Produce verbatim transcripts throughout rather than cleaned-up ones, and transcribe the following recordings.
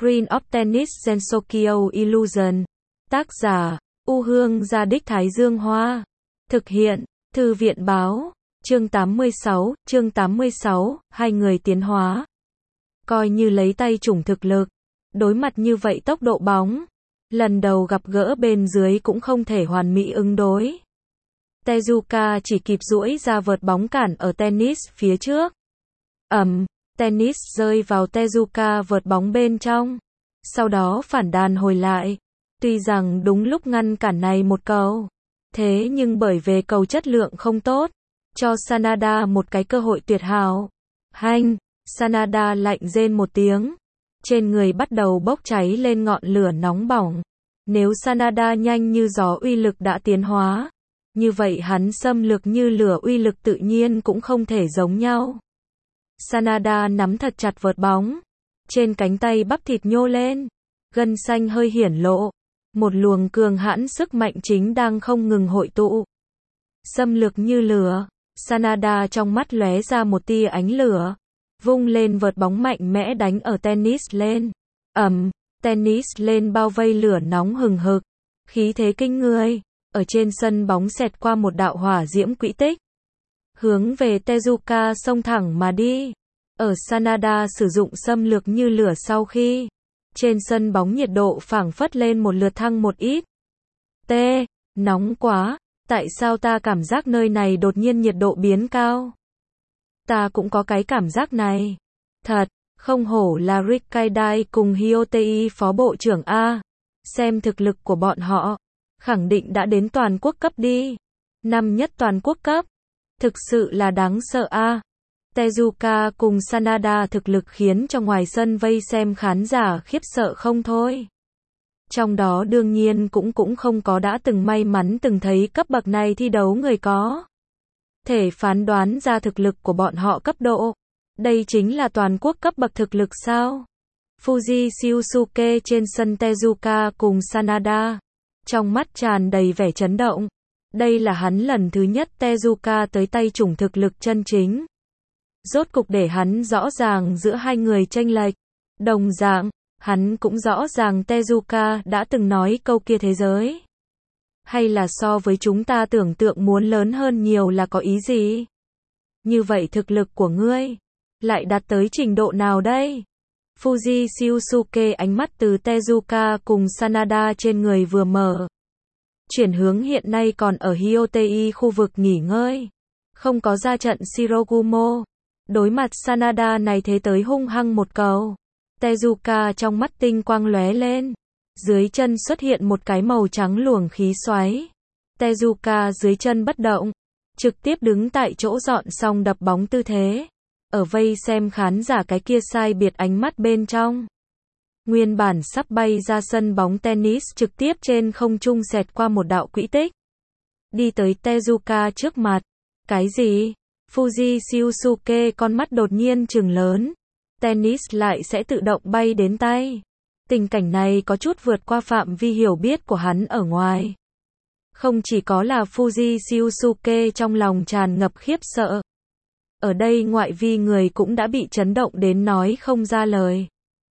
Screen of Tennis Gensokyo Illusion. Tác giả, U Hương Gia Đích Thái Dương Hoa. Thực hiện, Thư viện Báo. Chương tám mươi sáu, chương tám mươi sáu, hai người tiến hóa. Coi như lấy tay chủng thực lực. Đối mặt như vậy tốc độ bóng. Lần đầu gặp gỡ bên dưới cũng không thể hoàn mỹ ứng đối. Tezuka chỉ kịp duỗi ra vợt bóng cản ở tennis phía trước. Ầm, tennis rơi vào Tezuka vợt bóng bên trong. Sau đó phản đàn hồi lại. Tuy rằng đúng lúc ngăn cản này một cầu. Thế nhưng bởi về cầu chất lượng không tốt. Cho Sanada một cái cơ hội tuyệt hảo. Hanh, Sanada lạnh rên một tiếng. Trên người bắt đầu bốc cháy lên ngọn lửa nóng bỏng. Nếu Sanada nhanh như gió uy lực đã tiến hóa. Như vậy hắn xâm lược như lửa uy lực tự nhiên cũng không thể giống nhau. Sanada nắm thật chặt vợt bóng. Trên cánh tay bắp thịt nhô lên. Gân xanh hơi hiển lộ. Một luồng cường hãn sức mạnh chính đang không ngừng hội tụ. Xâm lược như lửa. Sanada trong mắt lóe ra một tia ánh lửa. Vung lên vợt bóng mạnh mẽ đánh ở tennis lên. Ầm, tennis lên bao vây lửa nóng hừng hực. Khí thế kinh người. Ở trên sân bóng xẹt qua một đạo hỏa diễm quỹ tích. Hướng về Tezuka xông thẳng mà đi. Ở Sanada sử dụng xâm lược như lửa sau khi. Trên sân bóng nhiệt độ phảng phất lên một lượt thăng một ít. T, nóng quá. Tại sao ta cảm giác nơi này đột nhiên nhiệt độ biến cao? Ta cũng có cái cảm giác này. Thật, không hổ là Rikkaidai cùng Hyotei phó bộ trưởng A. Xem thực lực của bọn họ. Khẳng định đã đến toàn quốc cấp đi. Năm nhất toàn quốc cấp. Thực sự là đáng sợ A. Tezuka cùng Sanada thực lực khiến cho ngoài sân vây xem khán giả khiếp sợ không thôi. Trong đó đương nhiên cũng cũng không có đã từng may mắn từng thấy cấp bậc này thi đấu người có thể phán đoán ra thực lực của bọn họ cấp độ. Đây chính là toàn quốc cấp bậc thực lực sao? Fuji Shiosuke trên sân Tezuka cùng Sanada. Trong mắt tràn đầy vẻ chấn động. Đây là hắn lần thứ nhất Tezuka tới tay chủng thực lực chân chính. Rốt cục để hắn rõ ràng giữa hai người chênh lệch. Đồng dạng, hắn cũng rõ ràng Tezuka đã từng nói câu kia thế giới. Hay là so với chúng ta tưởng tượng muốn lớn hơn nhiều là có ý gì? Như vậy thực lực của ngươi lại đạt tới trình độ nào đây? Fuji Shiosuke ánh mắt từ Tezuka cùng Sanada trên người vừa mở. Chuyển hướng hiện nay còn ở Hyotei khu vực nghỉ ngơi. Không có ra trận Shirogumo. Đối mặt Sanada này thế tới hung hăng một cầu. Tezuka trong mắt tinh quang lóe lên. Dưới chân xuất hiện một cái màu trắng luồng khí xoáy. Tezuka dưới chân bất động. Trực tiếp đứng tại chỗ dọn xong đập bóng tư thế. Ở vây xem khán giả cái kia sai biệt ánh mắt bên trong. Nguyên bản sắp bay ra sân bóng tennis trực tiếp trên không trung xẹt qua một đạo quỹ tích. Đi tới Tezuka trước mặt. Cái gì? Fuji Shiosuke con mắt đột nhiên trừng lớn. Tennis lại sẽ tự động bay đến tay. Tình cảnh này có chút vượt qua phạm vi hiểu biết của hắn ở ngoài. Không chỉ có là Fuji Shiosuke trong lòng tràn ngập khiếp sợ. Ở đây ngoại vi người cũng đã bị chấn động đến nói không ra lời.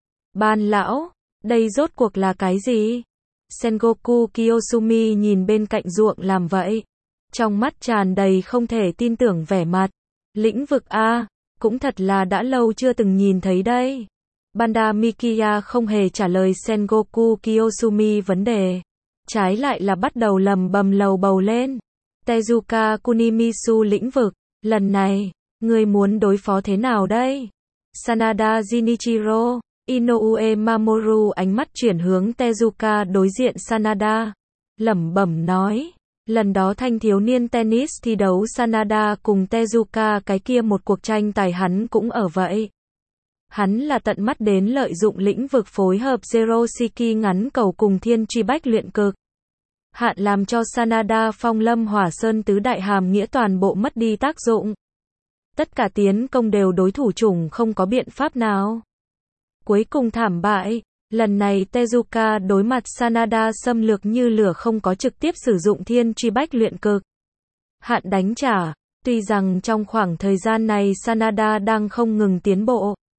Ban lão, đây rốt cuộc là cái gì? Sengoku Kiyosumi nhìn bên cạnh ruộng làm vậy. Trong mắt tràn đầy không thể tin tưởng vẻ mặt. Lĩnh vực A, cũng thật là đã lâu chưa từng nhìn thấy đây. Banda Mikiya không hề trả lời Sengoku Kiyosumi vấn đề. Trái lại là bắt đầu lầm bầm lầu bầu lên. Tezuka Kunimisu lĩnh vực, lần này, người muốn đối phó thế nào đây? Sanada Jinichiro, Inoue Mamoru ánh mắt chuyển hướng Tezuka đối diện Sanada. Lẩm bẩm nói. Lần đó thanh thiếu niên tennis thi đấu Sanada cùng Tezuka cái kia một cuộc tranh tài hắn cũng ở vậy. Hắn là tận mắt đến lợi dụng lĩnh vực phối hợp Zero Shiki ngắn cầu cùng thiên truy bách luyện cực. Hạn làm cho Sanada phong lâm hỏa sơn tứ đại hàm nghĩa toàn bộ mất đi tác dụng. Tất cả tiến công đều đối thủ chủng không có biện pháp nào. Cuối cùng thảm bại. Lần này Tezuka đối mặt Sanada xâm lược như lửa không có trực tiếp sử dụng thiên truy bách luyện cực. Hạn đánh trả. Tuy rằng trong khoảng thời gian này Sanada đang không ngừng tiến bộ.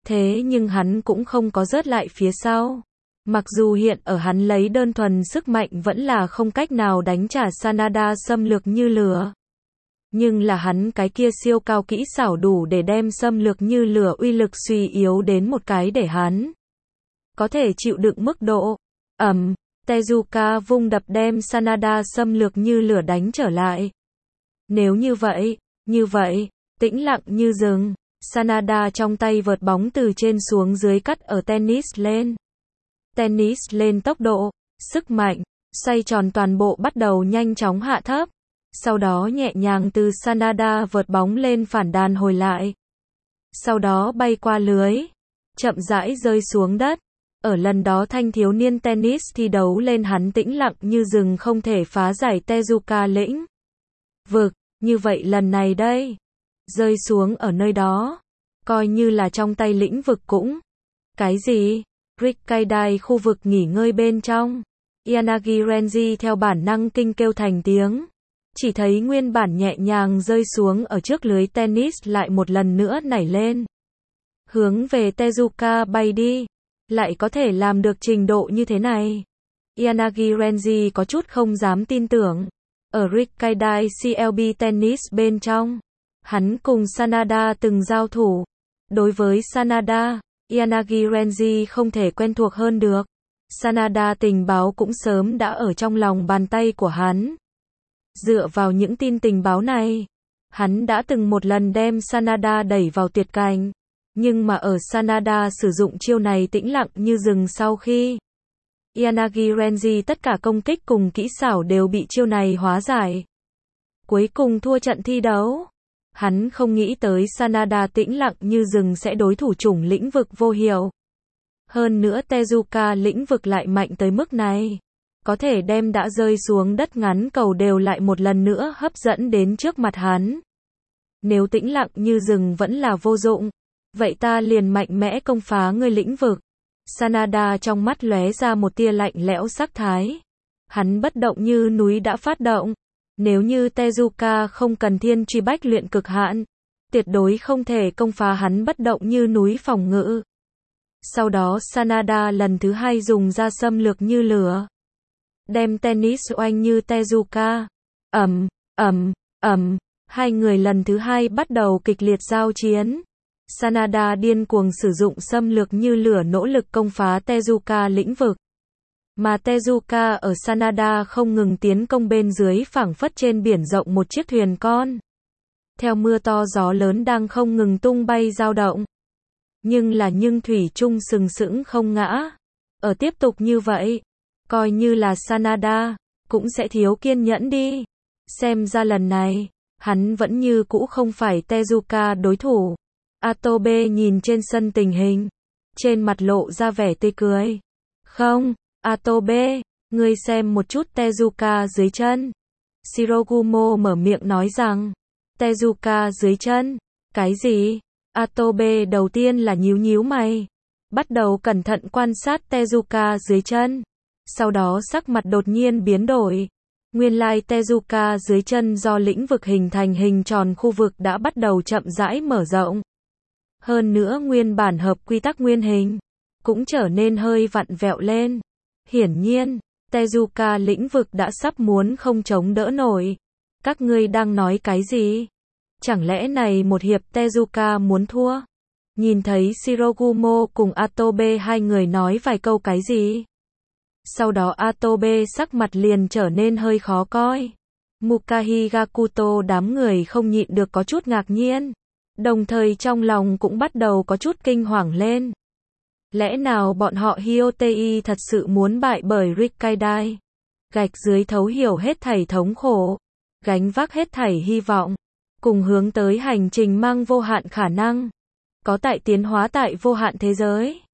Thế nhưng hắn cũng không có rớt lại phía sau. Mặc dù hiện ở hắn lấy đơn thuần sức mạnh vẫn là không cách nào đánh trả Sanada xâm lược như lửa. Nhưng là hắn cái kia siêu cao kỹ xảo đủ để đem xâm lược như lửa uy lực suy yếu đến một cái để hắn có thể chịu đựng mức độ. Ầm, Tezuka vung đập đem Sanada xâm lược như lửa đánh trở lại. Nếu như vậy, như vậy, tĩnh lặng như rừng, Sanada trong tay vợt bóng từ trên xuống dưới cắt ở tennis lên. Tennis lên tốc độ, sức mạnh, xoay tròn toàn bộ bắt đầu nhanh chóng hạ thấp. Sau đó nhẹ nhàng từ Sanada vợt bóng lên phản đàn hồi lại. Sau đó bay qua lưới, chậm rãi rơi xuống đất. Ở lần đó thanh thiếu niên tennis thi đấu lên hắn tĩnh lặng như rừng không thể phá giải Tezuka lĩnh vực, như vậy lần này đây, rơi xuống ở nơi đó, coi như là trong tay lĩnh vực cũng. Cái gì? Rikkaidai khu vực nghỉ ngơi bên trong. Yanagi Renji theo bản năng kinh kêu thành tiếng. Chỉ thấy nguyên bản nhẹ nhàng rơi xuống ở trước lưới tennis lại một lần nữa nảy lên. Hướng về Tezuka bay đi. Lại có thể làm được trình độ như thế này. Yanagi Renji có chút không dám tin tưởng. Ở Rikkaidai xê lờ bê tennis bên trong, hắn cùng Sanada từng giao thủ. Đối với Sanada, Yanagi Renji không thể quen thuộc hơn được. Sanada tình báo cũng sớm đã ở trong lòng bàn tay của hắn. Dựa vào những tin tình báo này, hắn đã từng một lần đem Sanada đẩy vào tuyệt cảnh. Nhưng mà ở Sanada sử dụng chiêu này tĩnh lặng như rừng sau khi Yanagi Renji tất cả công kích cùng kỹ xảo đều bị chiêu này hóa giải. Cuối cùng thua trận thi đấu. Hắn không nghĩ tới Sanada tĩnh lặng như rừng sẽ đối thủ chủng lĩnh vực vô hiệu. Hơn nữa Tezuka lĩnh vực lại mạnh tới mức này. Có thể đem đã rơi xuống đất ngắn cầu đều lại một lần nữa hấp dẫn đến trước mặt hắn. Nếu tĩnh lặng như rừng vẫn là vô dụng, vậy ta liền mạnh mẽ công phá ngươi lĩnh vực. Sanada trong mắt lóe ra một tia lạnh lẽo sắc thái. Hắn bất động như núi đã phát động. Nếu như Tezuka không cần thiên truy bách luyện cực hạn, tuyệt đối không thể công phá hắn bất động như núi phòng ngự. Sau đó Sanada lần thứ hai dùng ra xâm lược như lửa. Đem tennis oanh như Tezuka. Ầm, ầm, ầm, hai người lần thứ hai bắt đầu kịch liệt giao chiến. Sanada điên cuồng sử dụng xâm lược như lửa nỗ lực công phá Tezuka lĩnh vực. Mà Tezuka ở Sanada không ngừng tiến công bên dưới phảng phất trên biển rộng một chiếc thuyền con. Theo mưa to gió lớn đang không ngừng tung bay dao động. Nhưng là nhưng thủy chung sừng sững không ngã. Ở tiếp tục như vậy, coi như là Sanada, cũng sẽ thiếu kiên nhẫn đi. Xem ra lần này, hắn vẫn như cũ không phải Tezuka đối thủ. Atobe nhìn trên sân tình hình, trên mặt lộ ra vẻ tươi cười. Không, Atobe, ngươi xem một chút Tezuka dưới chân. Shirogumo mở miệng nói rằng, Tezuka dưới chân, cái gì? Atobe đầu tiên là nhíu nhíu mày, bắt đầu cẩn thận quan sát Tezuka dưới chân. Sau đó sắc mặt đột nhiên biến đổi. Nguyên lai Tezuka dưới chân do lĩnh vực hình thành hình tròn khu vực đã bắt đầu chậm rãi mở rộng. Hơn nữa nguyên bản hợp quy tắc nguyên hình cũng trở nên hơi vặn vẹo lên. Hiển nhiên, Tezuka lĩnh vực đã sắp muốn không chống đỡ nổi. Các ngươi đang nói cái gì? Chẳng lẽ này một hiệp Tezuka muốn thua? Nhìn thấy Shirogumo cùng Atobe hai người nói vài câu cái gì? Sau đó Atobe sắc mặt liền trở nên hơi khó coi. Mukahi Gakuto đám người không nhịn được có chút ngạc nhiên. Đồng thời trong lòng cũng bắt đầu có chút kinh hoàng lên. Lẽ nào bọn họ Hyotei thật sự muốn bại bởi Rikkaidai? Gạch dưới thấu hiểu hết thảy thống khổ, gánh vác hết thảy hy vọng, cùng hướng tới hành trình mang vô hạn khả năng, có tại tiến hóa tại vô hạn thế giới.